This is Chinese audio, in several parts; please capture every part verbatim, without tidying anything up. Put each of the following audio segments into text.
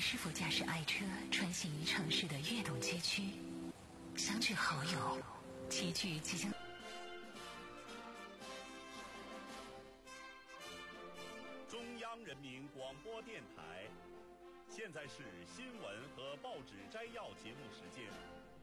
是否驾驶爱车穿行于城市的跃动街区，相聚好友，齐聚即将。 中央人民广播电台，现在是新闻和报纸摘要节目时间。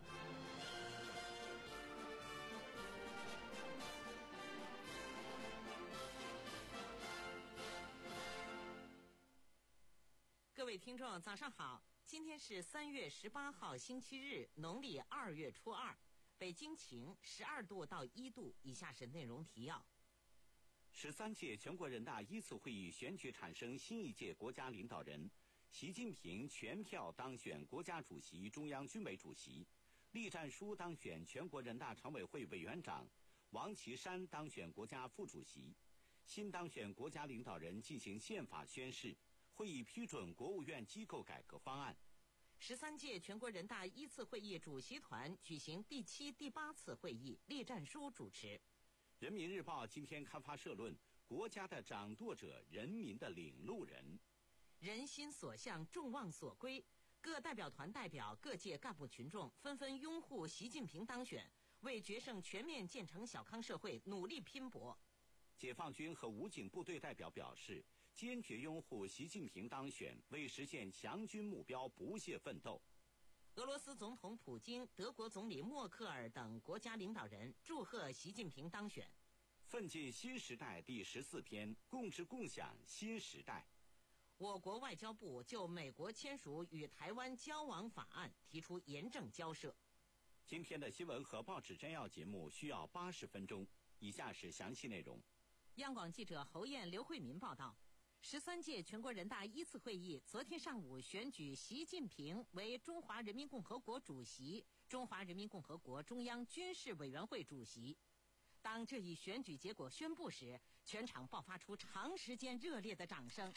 各位听众，早上好！今天是三月十八号，星期日，农历二月初二。北京晴，十二度到一度。以下是内容提要： 十三届全国人大一次会议选举产生新一届国家领导人，习近平全票当选国家主席、中央军委主席；栗战书当选全国人大常委会委员长，王岐山当选国家副主席。新当选国家领导人进行宪法宣誓。会议批准国务院机构改革方案。 十三届全国人大一次会议主席团举行第七、第八次会议，栗战书主持。 人民日报今天刊发社论：国家的掌舵者，人民的领路人。 人心所向，众望所归。各代表团代表、各界干部群众纷纷拥护习近平当选，为决胜全面建成小康社会努力拼搏。 解放军和武警部队代表表示，坚决拥护习近平当选，为实现强军目标不懈奋斗。 俄罗斯总统普京、德国总理默克尔等国家领导人祝贺习近平当选。 奋进新时代第十四篇：共治共享新时代。 我国外交部就美国签署与台湾交往法案提出严正交涉。 今天的新闻和报纸摘要节目需要八十分钟，以下是详细内容。 央广记者侯艳、刘慧民报道。十三届全国人大一次会议昨天上午选举习近平为中华人民共和国主席、中华人民共和国中央军事委员会主席。当这一选举结果宣布时，全场爆发出长时间热烈的掌声。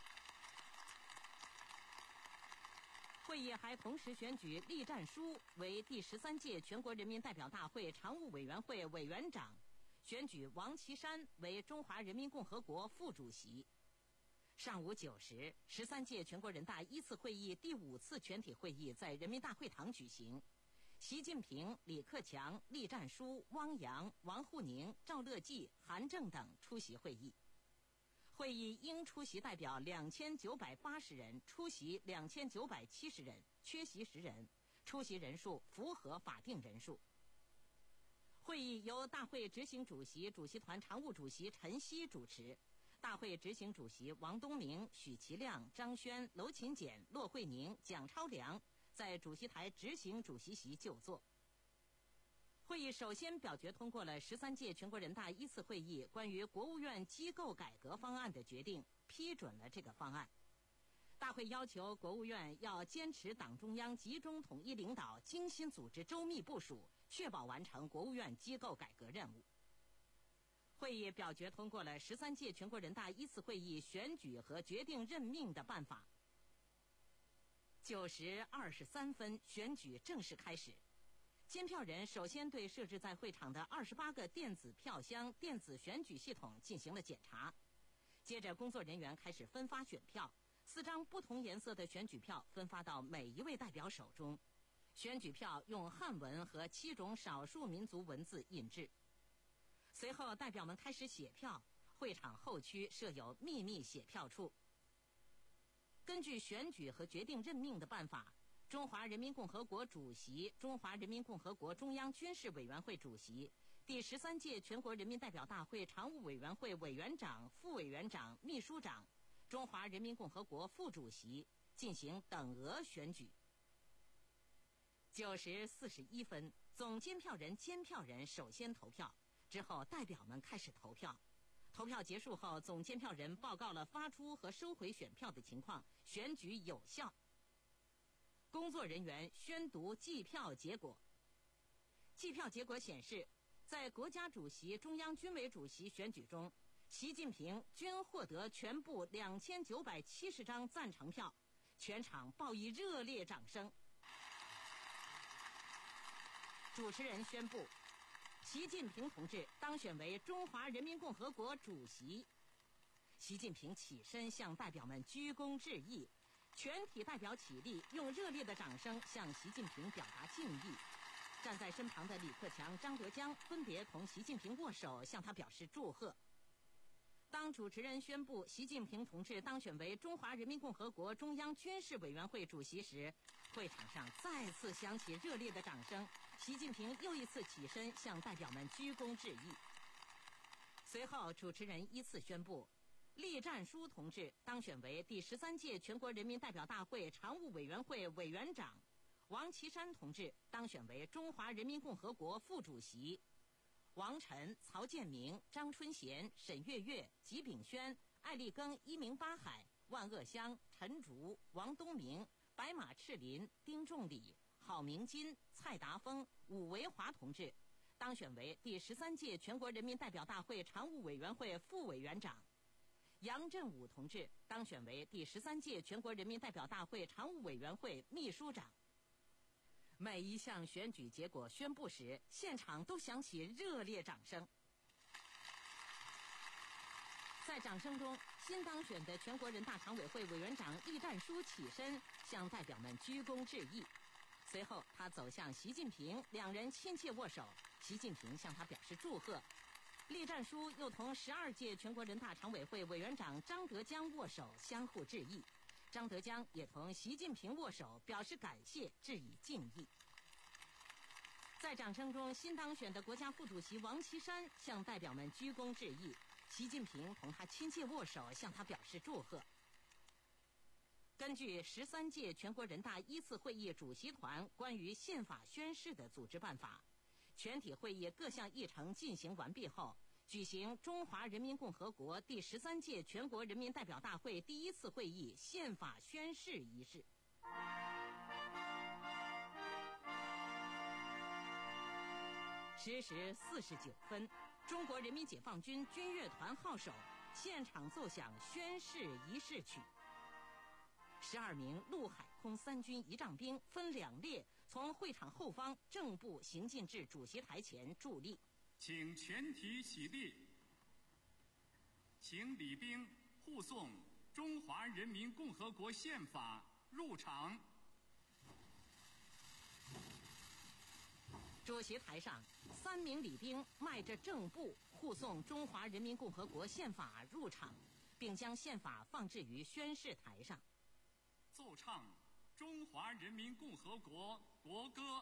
会议还同时选举栗战书为第十三届全国人民代表大会常务委员会委员长，选举王岐山为中华人民共和国副主席。上午九时，十三届全国人大一次会议第五次全体会议在人民大会堂举行。习近平、李克强、栗战书、汪洋、王沪宁、赵乐际、韩正等出席会议。会议应出席代表两千九百八十人，出席两千九百七十人，缺席十人，出席人数符合法定人数。会议由大会执行主席、主席团常务主席陈希主持。大会执行主席王东明、许其亮、张轩、娄勤俭、骆惠宁、蒋超良在主席台执行主席席就座。会议首先表决通过了十三届全国人大一次会议关于国务院机构改革方案的决定，批准了这个方案。大会要求国务院要坚持党中央集中统一领导，精心组织，周密部署，确保完成国务院机构改革任务。会议表决通过了十三届全国人大一次会议选举和决定任命的办法。九时二十三分，选举正式开始。监票人首先对设置在会场的二十八个电子票箱、电子选举系统进行了检查。接着，工作人员开始分发选票，四张不同颜色的选举票分发到每一位代表手中。选举票用汉文和七种少数民族文字印制。随后，代表们开始写票，会场后区设有秘密写票处。根据选举和决定任命的办法，中华人民共和国主席、中华人民共和国中央军事委员会主席、第十三届全国人民代表大会常务委员会委员长、副委员长、秘书长、中华人民共和国副主席进行等额选举。九时四十一分，总监票人监票人首先投票。之后，代表们开始投票。投票结束后，总监票人报告了发出和收回选票的情况，选举有效。工作人员宣读计票结果。计票结果显示，在国家主席、中央军委主席选举中，习近平均获得全部两千九百七十张赞成票，全场报以热烈掌声。主持人宣布，习近平同志当选为中华人民共和国主席。习近平起身向代表们鞠躬致意， 全体代表起立，用热烈的掌声向习近平表达敬意。站在身旁的李克强、张德江分别同习近平握手，向他表示祝贺。当主持人宣布习近平同志当选为中华人民共和国中央军事委员会主席时，会场上再次响起热烈的掌声。习近平又一次起身向代表们鞠躬致意。随后，主持人依次宣布，栗战书同志当选为第十三届全国人民代表大会常务委员会委员长，王岐山同志当选为中华人民共和国副主席。王晨、曹建明、张春贤、沈月月、吉炳轩、艾立庚、一鸣八海、万鄂湘、陈竹、王东明、白马赤林、丁仲礼、郝明金、蔡达峰、武维华同志当选为第十三届全国人民代表大会常务委员会副委员长。杨振武同志当选为第十三届全国人民代表大会常务委员会秘书长。每一项选举结果宣布时，现场都响起热烈掌声。在掌声中，新当选的全国人大常委会委员长栗战书起身向代表们鞠躬致意。随后，他走向习近平，两人亲切握手。习近平向他表示祝贺。栗战书又同十二届全国人大常委会委员长张德江握手，相互致意。张德江也同习近平握手，表示感谢，致以敬意。在掌声中，新当选的国家副主席王岐山向代表们鞠躬致意，习近平同他亲切握手，向他表示祝贺。根据十三届全国人大一次会议主席团关于宪法宣誓的组织办法，全体会议各项议程进行完毕后，举行中华人民共和国第十三届全国人民代表大会第一次会议宪法宣誓仪式。十时四十九分，中国人民解放军军乐团号手现场奏响宣誓仪式曲。十二名陆海空三军仪仗兵分两列，从会场后方正步行进至主席台前伫立。 请全体起立，请礼兵护送中华人民共和国宪法入场。 主席台上，三名礼兵迈着正步护送中华人民共和国宪法入场，并将宪法放置于宣誓台上。 奏唱中华人民共和国国歌。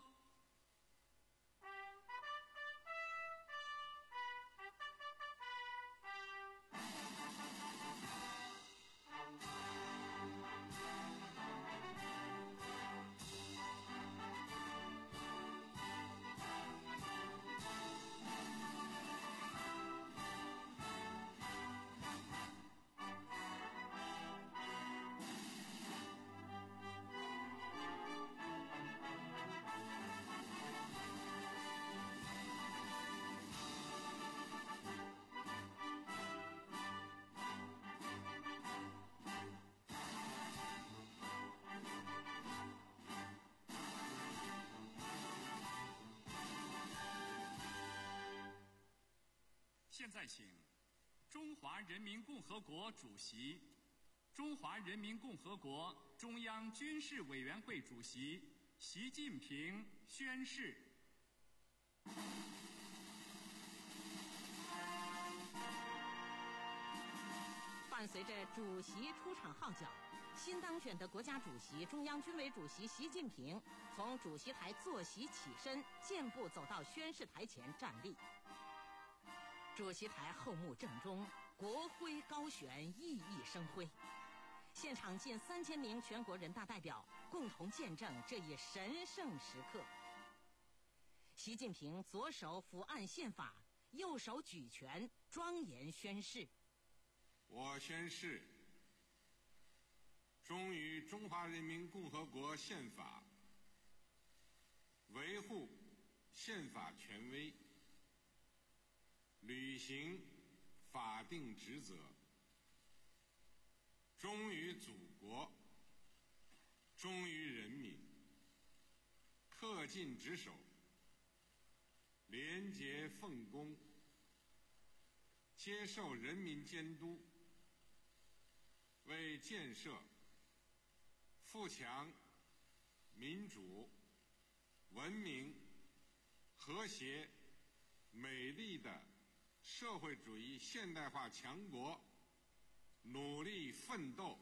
现在请中华人民共和国主席、中华人民共和国中央军事委员会主席习近平宣誓。 伴随着主席出场号角，新当选的国家主席、中央军委主席习近平从主席台坐席起身，健步走到宣誓台前站立。主席台后幕正中，国徽高悬，熠熠生辉。现场近三千名全国人大代表共同见证这一神圣时刻。习近平左手抚按宪法，右手举拳，庄严宣誓。 我宣誓，忠于中华人民共和国宪法，维护宪法权威，履行法定职责，忠于祖国，忠于人民，恪尽职守，廉洁奉公，接受人民监督，为建设富强、民主、文明、和谐、美丽的社会主义现代化强国努力奋斗。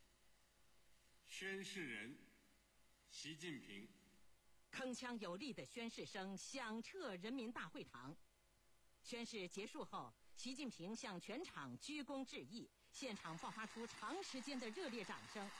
宣誓人习近平。 铿锵有力的宣誓声响彻人民大会堂。宣誓结束后，习近平向全场鞠躬致意，现场爆发出长时间的热烈掌声。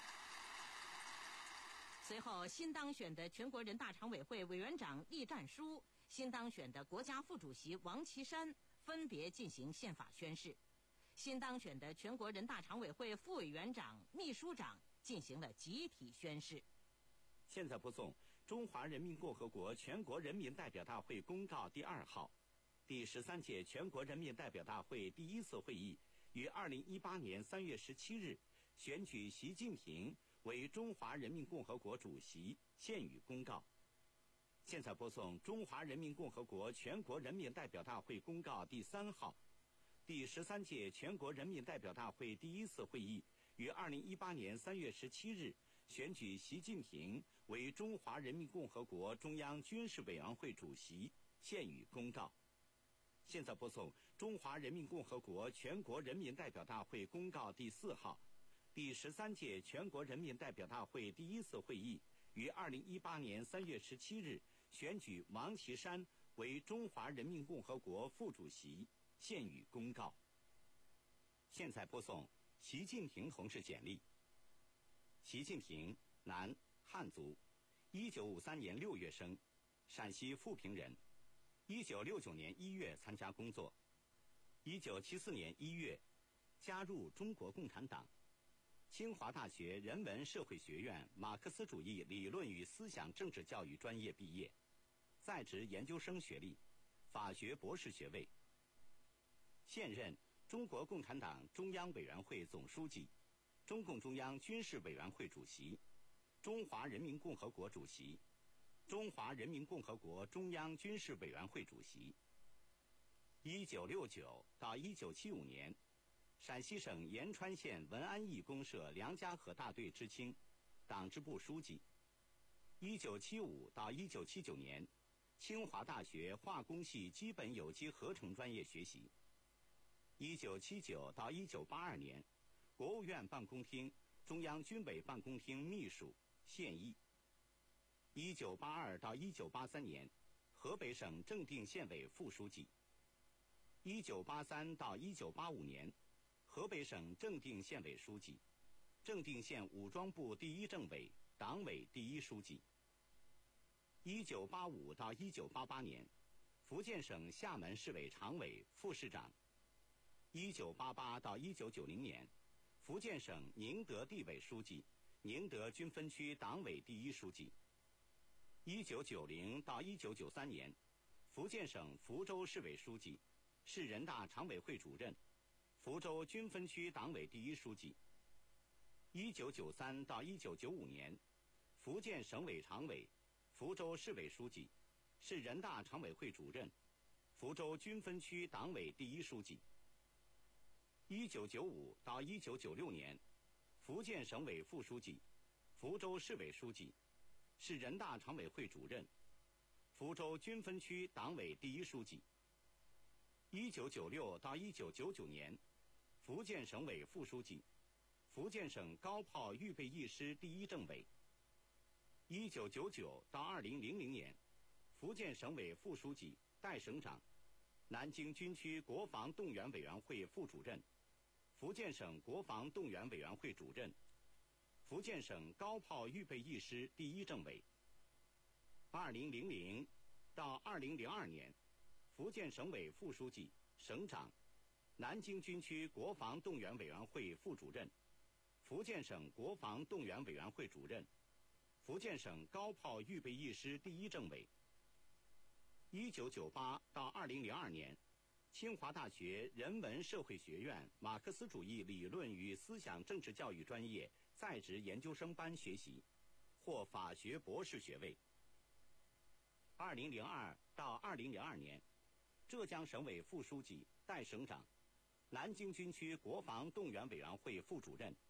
随后，新当选的全国人大常委会委员长栗战书、新当选的国家副主席王岐山分别进行宪法宣誓，新当选的全国人大常委会副委员长、秘书长进行了集体宣誓。 现在播送《中华人民共和国全国人民代表大会公告》第二号。第十三届全国人民代表大会第一次会议于二零一八年三月十七日选举习近平为中华人民共和国主席，现予公告。现在播送《中华人民共和国全国人民代表大会公告》第三号。第十三届全国人民代表大会第一次会议于二零一八年三月十七日选举习近平为中华人民共和国中央军事委员会主席，现予公告。现在播送《中华人民共和国全国人民代表大会公告》第四号。第十三届全国人民代表大会第一次会议于二零一八年三月十七日选举王岐山为中华人民共和国副主席，现予公告。现在播送习近平同志简历。习近平，男，汉族，一九五三年六月生，陕西富平人。一九六九年一月参加工作，一九七四年一月加入中国共产党，清华大学人文社会学院马克思主义理论与思想政治教育专业毕业，在职研究生学历，法学博士学位。现任中国共产党中央委员会总书记、中共中央军事委员会主席、中华人民共和国主席、中华人民共和国中央军事委员会主席。一九六九到一九七五年，陕西省延川县文安驿公社梁家河大队知青、党支部书记。一九七五到一九七九年，清华大学化工系基本有机合成专业学习。一九七九到一九八二年，国务院办公厅、中央军委办公厅秘书、现役。一九八二到一九八三年，河北省正定县委副书记。一九八三到一九八五年，河北省正定县委书记，正定县武装部第一政委、党委第一书记。一九八五到一九八八年，福建省厦门市委常委、副市长。一九八八到一九九零年，福建省宁德地委书记，宁德军分区党委第一书记。一九九零到一九九三年，福建省福州市委书记，市人大常委会主任，福州军分区党委第一书记。一九九三到一九九五年，福建省委常委，福州市委书记，市人大常委会主任，福州军分区党委第一书记。一九九五到一九九六年，福建省委副书记，福州市委书记，市人大常委会主任，福州军分区党委第一书记。一九九六到一九九九年，福建省委副书记，福建省高炮预备役师第一政委。一九九九到二零零零年，福建省委副书记、代省长，南京军区国防动员委员会副主任，福建省国防动员委员会主任，福建省高炮预备役师第一政委。二零零零到二零零二年，福建省委副书记、省长，南京军区国防动员委员会副主任，福建省国防动员委员会主任，福建省高炮预备役师第一政委。一九九八到二零零二年，清华大学人文社会学院马克思主义理论与思想政治教育专业在职研究生班学习，获法学博士学位。二零零二到二零零二年，浙江省委副书记、代省长，南京军区国防动员委员会副主任，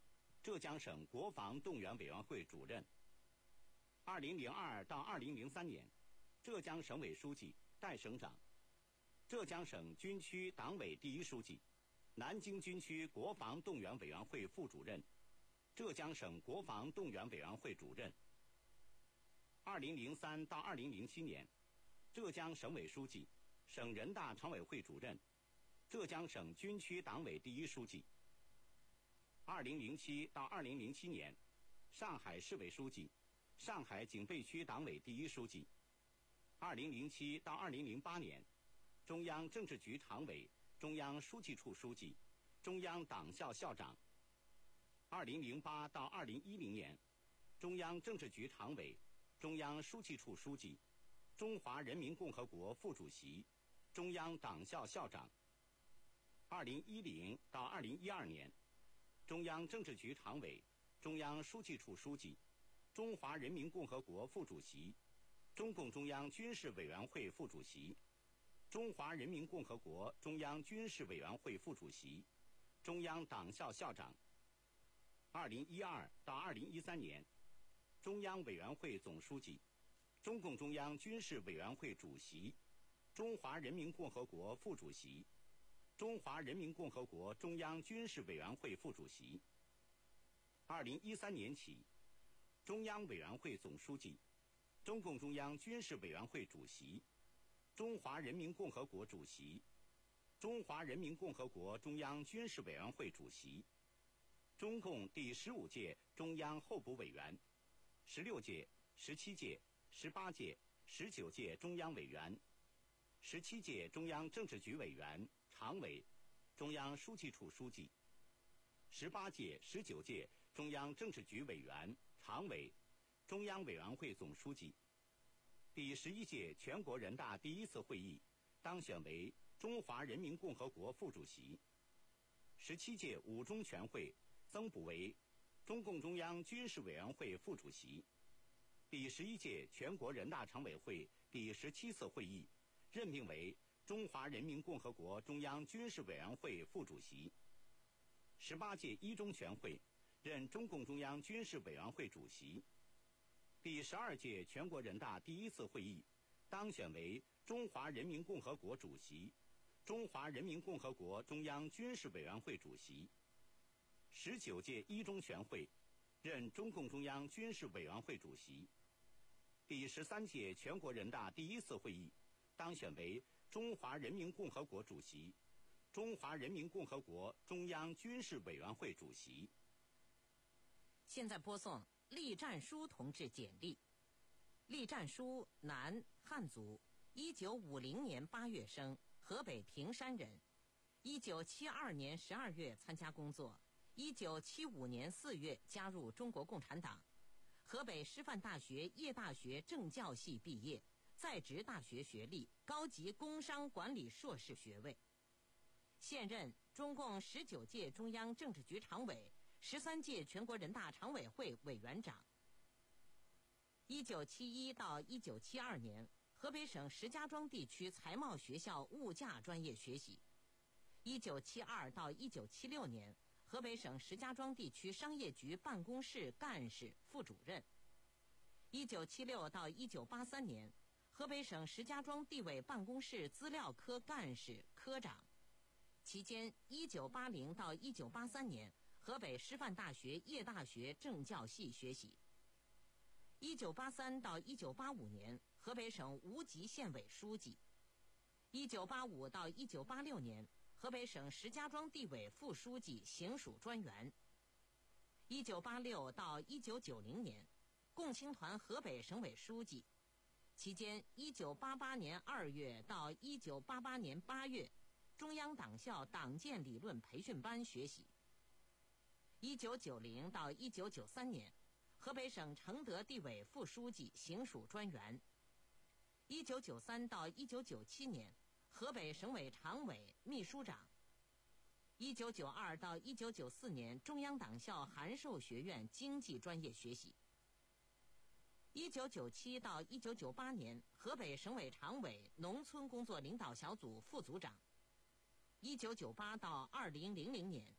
浙江省国防动员委员会主任。二零零二到二零零三年，浙江省委书记、代省长，浙江省军区党委第一书记，南京军区国防动员委员会副主任，浙江省国防动员委员会主任。二零零三到二零零七年，浙江省委书记、省人大常委会主任，浙江省军区党委第一书记。二零零七到二零零七年，上海市委书记、上海警备区党委第一书记。二零零七到二零零八年，中央政治局常委、中央书记处书记、中央党校校长。二零零八到二零一零年，中央政治局常委、中央书记处书记、中华人民共和国副主席、中央党校校长。二零一零到二零一二年，中央政治局常委、中央书记处书记、中华人民共和国副主席、中共中央军事委员会副主席、中华人民共和国中央军事委员会副主席、中央党校校长。二零一二到二零一三年，中央委员会总书记、中共中央军事委员会主席、中华人民共和国副主席、中华人民共和国中央军事委员会副主席。二零一三年起，中央委员会总书记、中共中央军事委员会主席、中华人民共和国主席、中华人民共和国中央军事委员会主席，中共第十五届中央候补委员，十六届、十七届、十八届、十九届中央委员，十七届中央政治局委员、常委、中央书记处书记，十八届、十九届中央政治局委员、常委、中央委员会总书记。第十一届全国人大第一次会议当选为中华人民共和国副主席。十七届五中全会增补为中共中央军事委员会副主席。第十一届全国人大常委会第十七次会议任命为中华人民共和国中央军事委员会副主席。十八届一中全会任中共中央军事委员会主席。第十二届全国人大第一次会议当选为中华人民共和国主席、中华人民共和国中央军事委员会主席。十九届一中全会任中共中央军事委员会主席。第十三届全国人大第一次会议当选为中华人民共和国主席、中华人民共和国中央军事委员会主席。 现在播送栗战书同志简历。栗战书，男，汉族，一九五零年八月生，河北平山人。一九七二年十二月参加工作，一九七五年四月加入中国共产党。河北师范大学叶大学政教系毕业，在职大学学历，高级工商管理硕士学位。现任中共十九届中央政治局常委、十三届全国人大常委会委员长。一九七一到一九七二年，河北省石家庄地区财贸学校物价专业学习。一九七二到一九七六年，河北省石家庄地区商业局办公室干事、副主任。一九七六到一九八三年，河北省石家庄地委办公室资料科干事、科长。期间，一九八零到一九八三年，河北师范大学叶大学政教系学习。一九八三到一九八五年，河北省无极县委书记。一九八五到一九八六年，河北省石家庄地委副书记、行署专员。一九八六到一九九零年，共青团河北省委书记。期间，一九八八年二月到一九八八年八月，中央党校党建理论培训班学习。一九九零到一九九三年，河北省承德地委副书记、行署专员。一九九三到一九九七年，河北省委常委、秘书长。一九九二到一九九四年，中央党校函授学院经济专业学习。一九九七到一九九八年，河北省委常委、农村工作领导小组副组长。一九九八到二零零零年，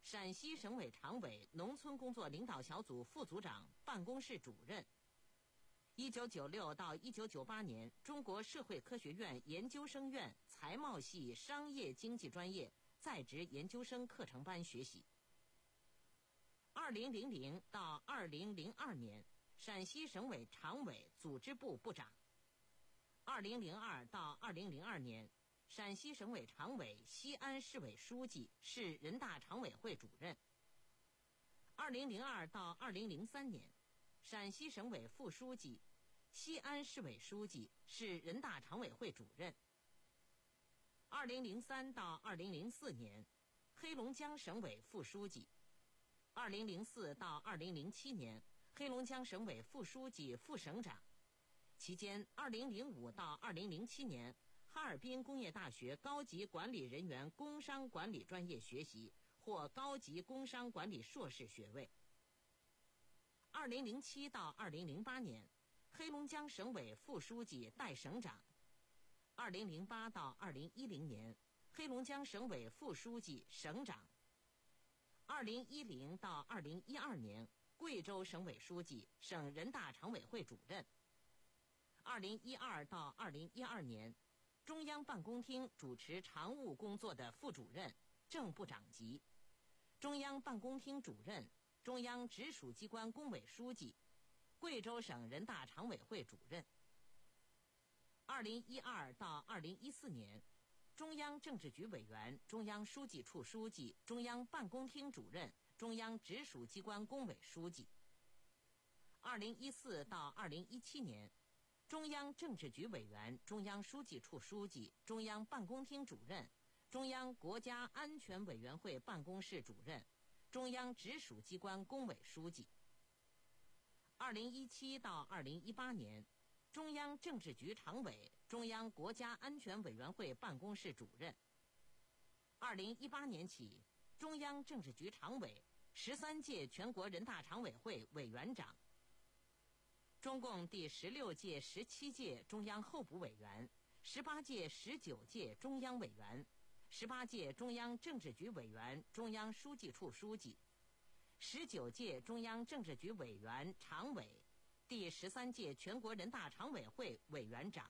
陕西省委常委农村工作领导小组副组长、办公室主任。一九九六到一九九八年，中国社会科学院研究生院财贸系商业经济专业在职研究生课程班学习。二零零零到二零零二年，陕西省委常委组织部部长。二零零二到二零零二年，陕西省委常委、西安市委书记、市人大常委会主任。二零零二到二零零三年，陕西省委副书记、西安市委书记、市人大常委会主任。二零零三到二零零四年，黑龙江省委副书记。二零零四到二零零七年，黑龙江省委副书记、副省长。期间，二零零五到二零零七年，哈尔滨工业大学高级管理人员工商管理专业学习，获高级工商管理硕士学位。二零零七到二零零八年，黑龙江省委副书记、代省长。二零零八到二零一零年，黑龙江省委副书记、省长。二零一零到二零一二年，贵州省委书记、省人大常委会主任。二零一二到二零一二年，中央办公厅主持常务工作的副主任、正部长级，中央办公厅主任、中央直属机关工委书记，贵州省人大常委会主任。二零一二到二零一四年，中央政治局委员、中央书记处书记、中央办公厅主任、中央直属机关工委书记。二零一四到二零一七年，中央政治局委员、中央书记处书记、中央办公厅主任、中央国家安全委员会办公室主任、中央直属机关工委书记。二零一七到二零一八年，中央政治局常委、中央国家安全委员会办公室主任。二零一八年起，中央政治局常委，十三届全国人大常委会委员长。中共第十六届、十七届中央候补委员，十八届、十九届中央委员，十八届中央政治局委员、中央书记处书记，十九届中央政治局委员、常委，第十三届全国人大常委会委员长。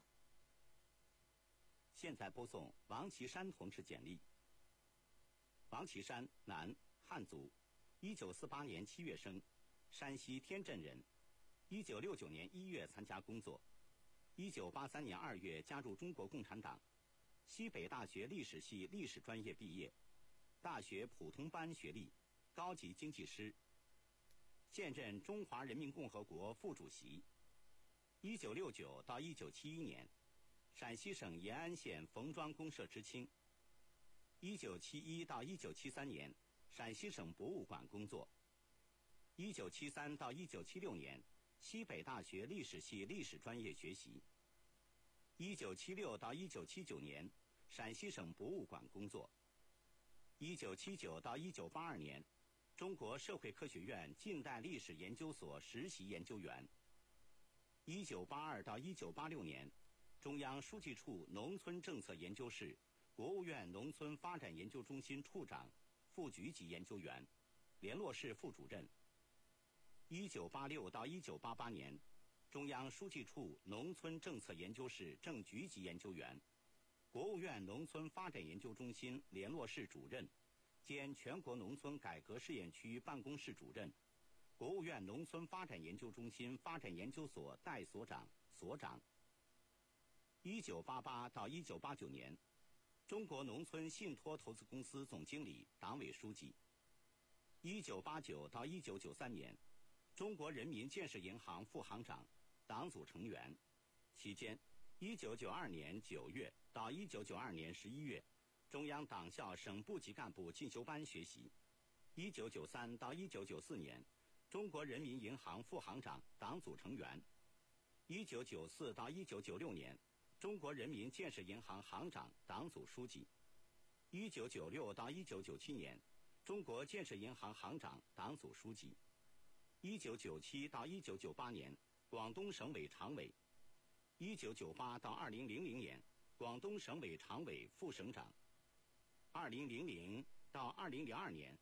现在播送王岐山同志简历。王岐山，男，汉族，一九四八年七月生，山西天镇人。一九六九年一月参加工作，一九八三年二月加入中国共产党，西北大学历史系历史专业毕业，大学普通班学历，高级经济师，现任中华人民共和国副主席。一九六九到一九七一年，陕西省延安县冯庄公社知青。一九七一到一九七三年，陕西省博物馆工作。一九七三到一九七六年，西北大学历史系历史专业学习。一九七六到一九七九年，陕西省博物馆工作。一九七九到一九八二年，中国社会科学院近代历史研究所实习研究员。一九八二到一九八六年，中央书记处农村政策研究室、国务院农村发展研究中心处长、副局级研究员、联络室副主任。一九八六到一九八八年，中央书记处农村政策研究室正局级研究员，国务院农村发展研究中心联络室主任，兼全国农村改革试验区办公室主任，国务院农村发展研究中心发展研究所代所长、所长。一九八八到一九八九年，中国农村信托投资公司总经理、党委书记。一九八九到一九九三年，中国人民建设银行副行长、党组成员。期间，一九九二年九月到一九九二年十一月，中央党校省部级干部进修班学习。一九九三到一九九四年，中国人民银行副行长、党组成员。一九九四到一九九六年，中国人民建设银行行长、党组书记。一九九六到一九九七年，中国建设银行行长、党组书记。一九九七到一九九八年，广东省委常委。一九九八到二零零零年，广东省委常委、副省长。二零零零到二零零二年，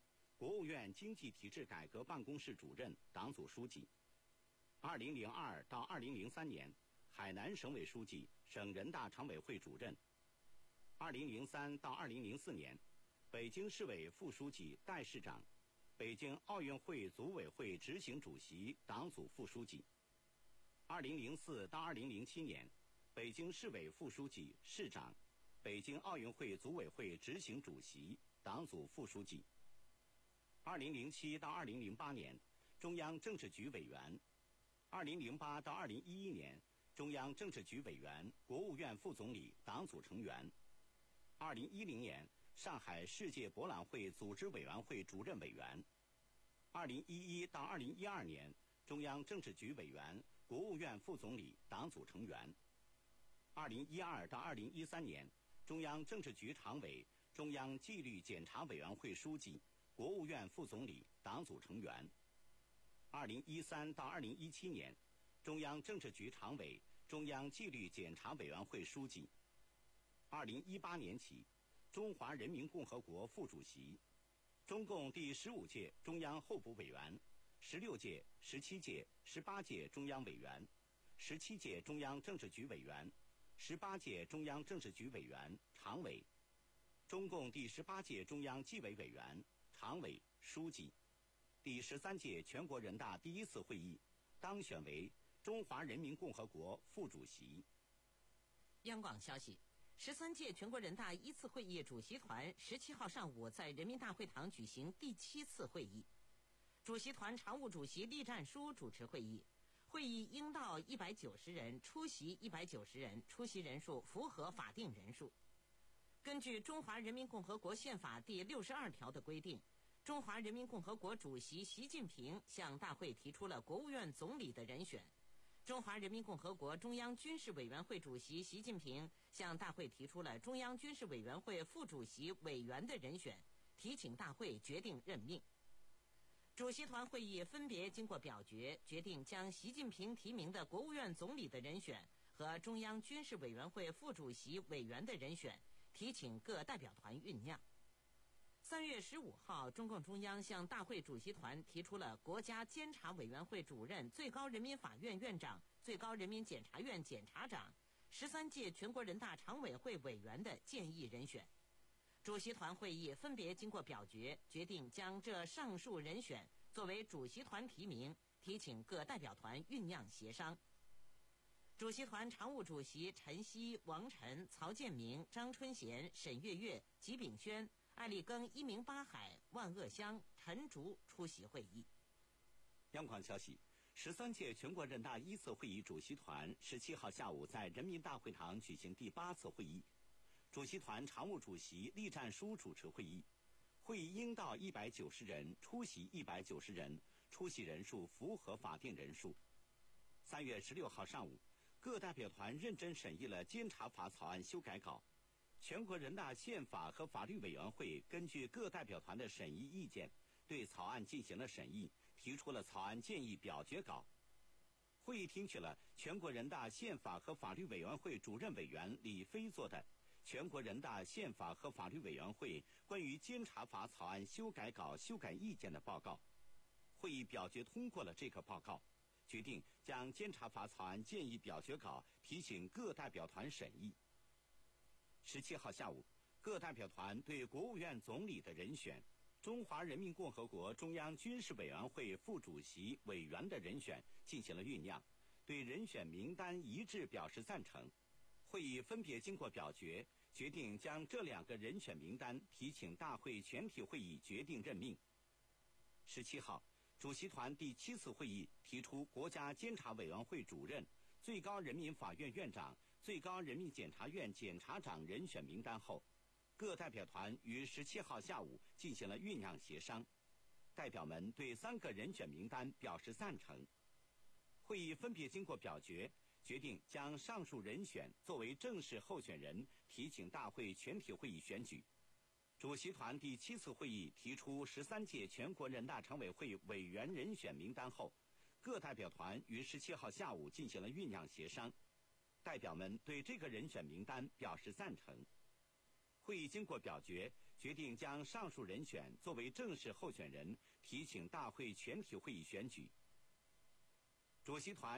国务院经济体制改革办公室主任、党组书记。二零零二到二零零三年，海南省委书记、省人大常委会主任。二零零三到二零零四年，北京市委副书记、代市长，北京奥运会组委会执行主席、党组副书记。二零零四到二零零七年，北京市委副书记、市长，北京奥运会组委会执行主席、党组副书记。二零零七到二零零八年，中央政治局委员。二零零八到二零一一年，中央政治局委员、国务院副总理、党组成员。二零一零年，上海世界博览会组织委员会主任委员。二零一一到二零一二年，中央政治局委员、国务院副总理、党组成员。二零一二到二零一三年，中央政治局常委、中央纪律检查委员会书记、国务院副总理、党组成员。二零一三到二零一七年，中央政治局常委、中央纪律检查委员会书记。二零一八年起，中华人民共和国副主席，中共第十五届中央候补委员，十六届、十七届、十八届中央委员，十七届中央政治局委员，十八届中央政治局委员、常委，中共第十八届中央纪委委员、常委、书记。第十三届全国人大第一次会议当选为中华人民共和国副主席。 央广消息，十三届全国人大一次会议主席团十七号上午在人民大会堂举行第七次会议，主席团常务主席栗战书主持会议。会议应到一百九十人，出席一百九十人，出席人数符合法定人数。根据《中华人民共和国宪法》第六十二条的规定，中华人民共和国主席习近平向大会提出了国务院总理的人选。中华人民共和国中央军事委员会主席习近平向大会提出了中央军事委员会副主席、委员的人选，提请大会决定任命。主席团会议分别经过表决，决定将习近平提名的国务院总理的人选和中央军事委员会副主席、委员的人选提请各代表团酝酿。三月十五号，中共中央向大会主席团提出了国家监察委员会主任、最高人民法院院长、最高人民检察院检察长、十三届全国人大常委会委员的建议人选。主席团会议分别经过表决，决定将这上述人选作为主席团提名，提请各代表团酝酿协商。主席团常务主席陈希、王晨、曹建明、张春贤、沈月月、吉炳轩、艾立庚、一鸣八海、万鄂湘、陈竹出席会议。 央广消息，十三届全国人大一次会议主席团十七号下午在人民大会堂举行第八次会议，主席团常务主席栗战书主持会议。会议应到一百九十人，出席一百九十人，出席人数符合法定人数。三月十六号上午，各代表团认真审议了监察法草案修改稿。全国人大宪法和法律委员会根据各代表团的审议意见，对草案进行了审议，提出了草案建议表决稿。会议听取了全国人大宪法和法律委员会主任委员李飞作的全国人大宪法和法律委员会关于监察法草案修改稿修改意见的报告。会议表决通过了这个报告，决定将监察法草案建议表决稿提请各代表团审议。十七号下午，各代表团对国务院总理的人选、中华人民共和国中央军事委员会副主席、委员的人选进行了酝酿，对人选名单一致表示赞成。会议分别经过表决，决定将这两个人选名单提请大会全体会议决定任命。十七号，主席团第七次会议提出国家监察委员会主任、最高人民法院院长、最高人民检察院检察长人选名单后，各代表团于十七号下午进行了酝酿协商，代表们对三个人选名单表示赞成。会议分别经过表决，决定将上述人选作为正式候选人提请大会全体会议选举。主席团第七次会议提出十三届全国人大常委会委员人选名单后，各代表团于十七号下午进行了酝酿协商，代表们对这个人选名单表示赞成。会议经过表决， 决定将上述人选作为正式候选人提请大会全体会议选举。主席团